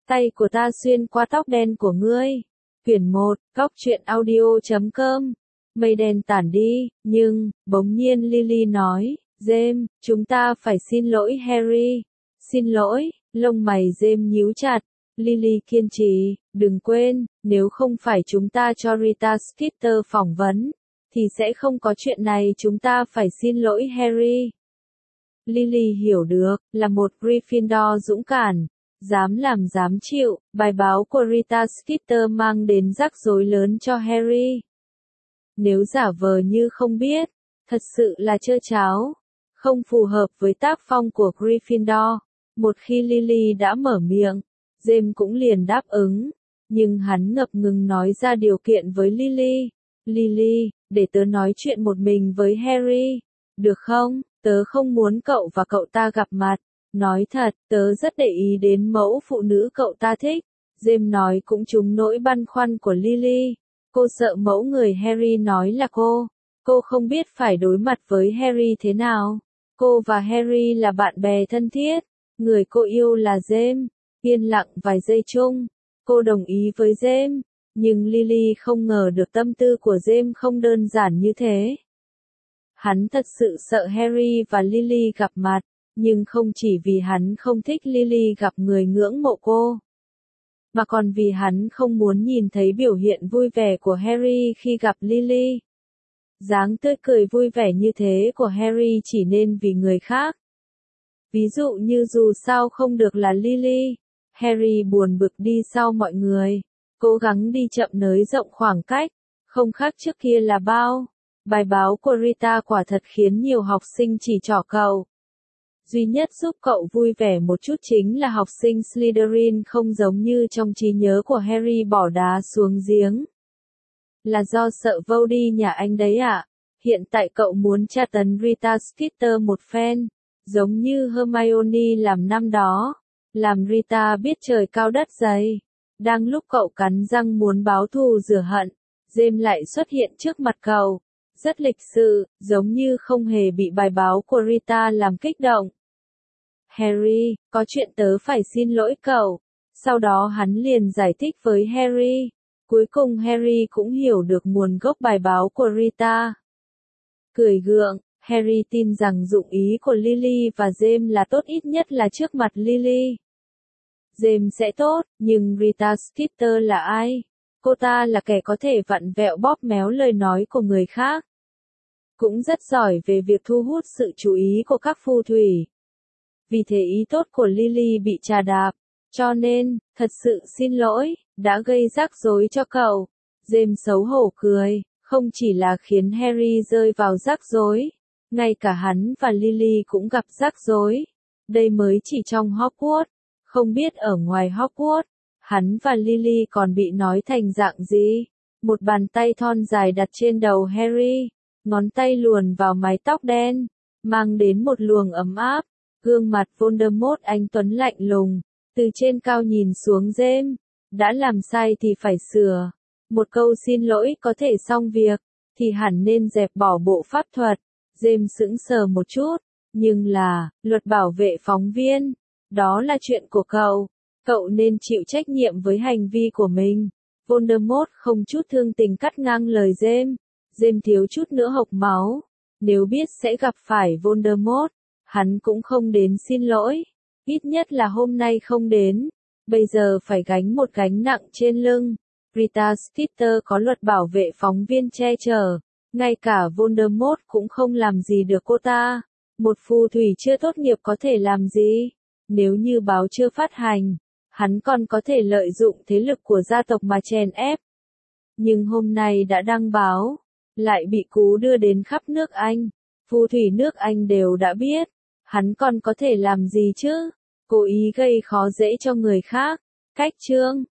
tay của ta xuyên qua tóc đen của ngươi. Quyển 1, Góc truyện audio.com. Mây đen tản đi, nhưng, bỗng nhiên Lily nói, James, chúng ta phải xin lỗi Harry. Xin lỗi, lông mày James nhíu chặt. Lily kiên trì, đừng quên, nếu không phải chúng ta cho Rita Skeeter phỏng vấn, thì sẽ không có chuyện này, chúng ta phải xin lỗi Harry. Lily hiểu được, là một Gryffindor dũng cảm, dám làm dám chịu, bài báo của Rita Skeeter mang đến rắc rối lớn cho Harry. Nếu giả vờ như không biết, thật sự là trơ tráo, không phù hợp với tác phong của Gryffindor. Một khi Lily đã mở miệng, James cũng liền đáp ứng, nhưng hắn ngập ngừng nói ra điều kiện với Lily. Lily, để tớ nói chuyện một mình với Harry, được không? Tớ không muốn cậu và cậu ta gặp mặt. Nói thật, tớ rất để ý đến mẫu phụ nữ cậu ta thích. James nói cũng trúng nỗi băn khoăn của Lily. Cô sợ mẫu người Harry nói là cô. Cô không biết phải đối mặt với Harry thế nào. Cô và Harry là bạn bè thân thiết. Người cô yêu là James. Yên lặng vài giây chung, cô đồng ý với James. Nhưng Lily không ngờ được tâm tư của James không đơn giản như thế. Hắn thật sự sợ Harry và Lily gặp mặt, nhưng không chỉ vì hắn không thích Lily gặp người ngưỡng mộ cô, mà còn vì hắn không muốn nhìn thấy biểu hiện vui vẻ của Harry khi gặp Lily. Dáng tươi cười vui vẻ như thế của Harry chỉ nên vì người khác. Ví dụ như dù sao không được là Lily. Harry buồn bực đi sau mọi người, cố gắng đi chậm nới rộng khoảng cách, không khác trước kia là bao. Bài báo của Rita quả thật khiến nhiều học sinh chỉ trỏ cậu. Duy nhất giúp cậu vui vẻ một chút chính là học sinh Slytherin không giống như trong trí nhớ của Harry bỏ đá xuống giếng. Là do sợ Voldy nhà anh đấy ạ. Hiện tại cậu muốn tra tấn Rita Skeeter một phen, giống như Hermione làm năm đó. Làm Rita biết trời cao đất dày. Đang lúc cậu cắn răng muốn báo thù rửa hận, James lại xuất hiện trước mặt cậu. Rất lịch sự, giống như không hề bị bài báo của Rita làm kích động. Harry, có chuyện tớ phải xin lỗi cậu. Sau đó hắn liền giải thích với Harry. Cuối cùng Harry cũng hiểu được nguồn gốc bài báo của Rita. Cười gượng, Harry tin rằng dụng ý của Lily và James là tốt, ít nhất là trước mặt Lily. James sẽ tốt, nhưng Rita Skeeter là ai? Cô ta là kẻ có thể vặn vẹo bóp méo lời nói của người khác. Cũng rất giỏi về việc thu hút sự chú ý của các phù thủy. Vì thế ý tốt của Lily bị trà đạp. Cho nên, thật sự xin lỗi, đã gây rắc rối cho cậu. James xấu hổ cười, không chỉ là khiến Harry rơi vào rắc rối, ngay cả hắn và Lily cũng gặp rắc rối. Đây mới chỉ trong Hogwarts, không biết ở ngoài Hogwarts, hắn và Lily còn bị nói thành dạng gì. Một bàn tay thon dài đặt trên đầu Harry, ngón tay luồn vào mái tóc đen, mang đến một luồng ấm áp. Gương mặt Voldemort anh tuấn lạnh lùng, từ trên cao nhìn xuống James. Đã làm sai thì phải sửa. Một câu xin lỗi có thể xong việc, thì hẳn nên dẹp bỏ bộ pháp thuật. James sững sờ một chút, nhưng là, luật bảo vệ phóng viên. Đó là chuyện của cậu. Cậu nên chịu trách nhiệm với hành vi của mình. Voldemort không chút thương tình cắt ngang lời James. James thiếu chút nữa hộc máu. Nếu biết sẽ gặp phải Voldemort, hắn cũng không đến xin lỗi. Ít nhất là hôm nay không đến. Bây giờ phải gánh một gánh nặng trên lưng. Rita Skeeter có luật bảo vệ phóng viên che chở. Ngay cả Voldemort cũng không làm gì được cô ta. Một phù thủy chưa tốt nghiệp có thể làm gì? Nếu như báo chưa phát hành, hắn còn có thể lợi dụng thế lực của gia tộc mà chèn ép. Nhưng hôm nay đã đăng báo, lại bị cú đưa đến khắp nước Anh. Phù thủy nước Anh đều đã biết, hắn còn có thể làm gì chứ? Cố ý gây khó dễ cho người khác. Cách chương